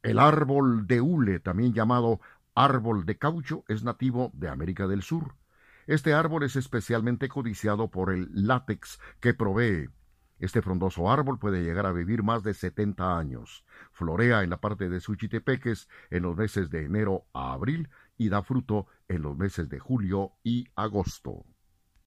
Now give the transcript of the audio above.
El árbol de hule, también llamado árbol de caucho, es nativo de América del Sur. Este árbol es especialmente codiciado por el látex que provee. Este frondoso árbol puede llegar a vivir más de 70 años. Florea en la parte de Suchitepeques en los meses de enero a abril y da fruto en los meses de julio y agosto.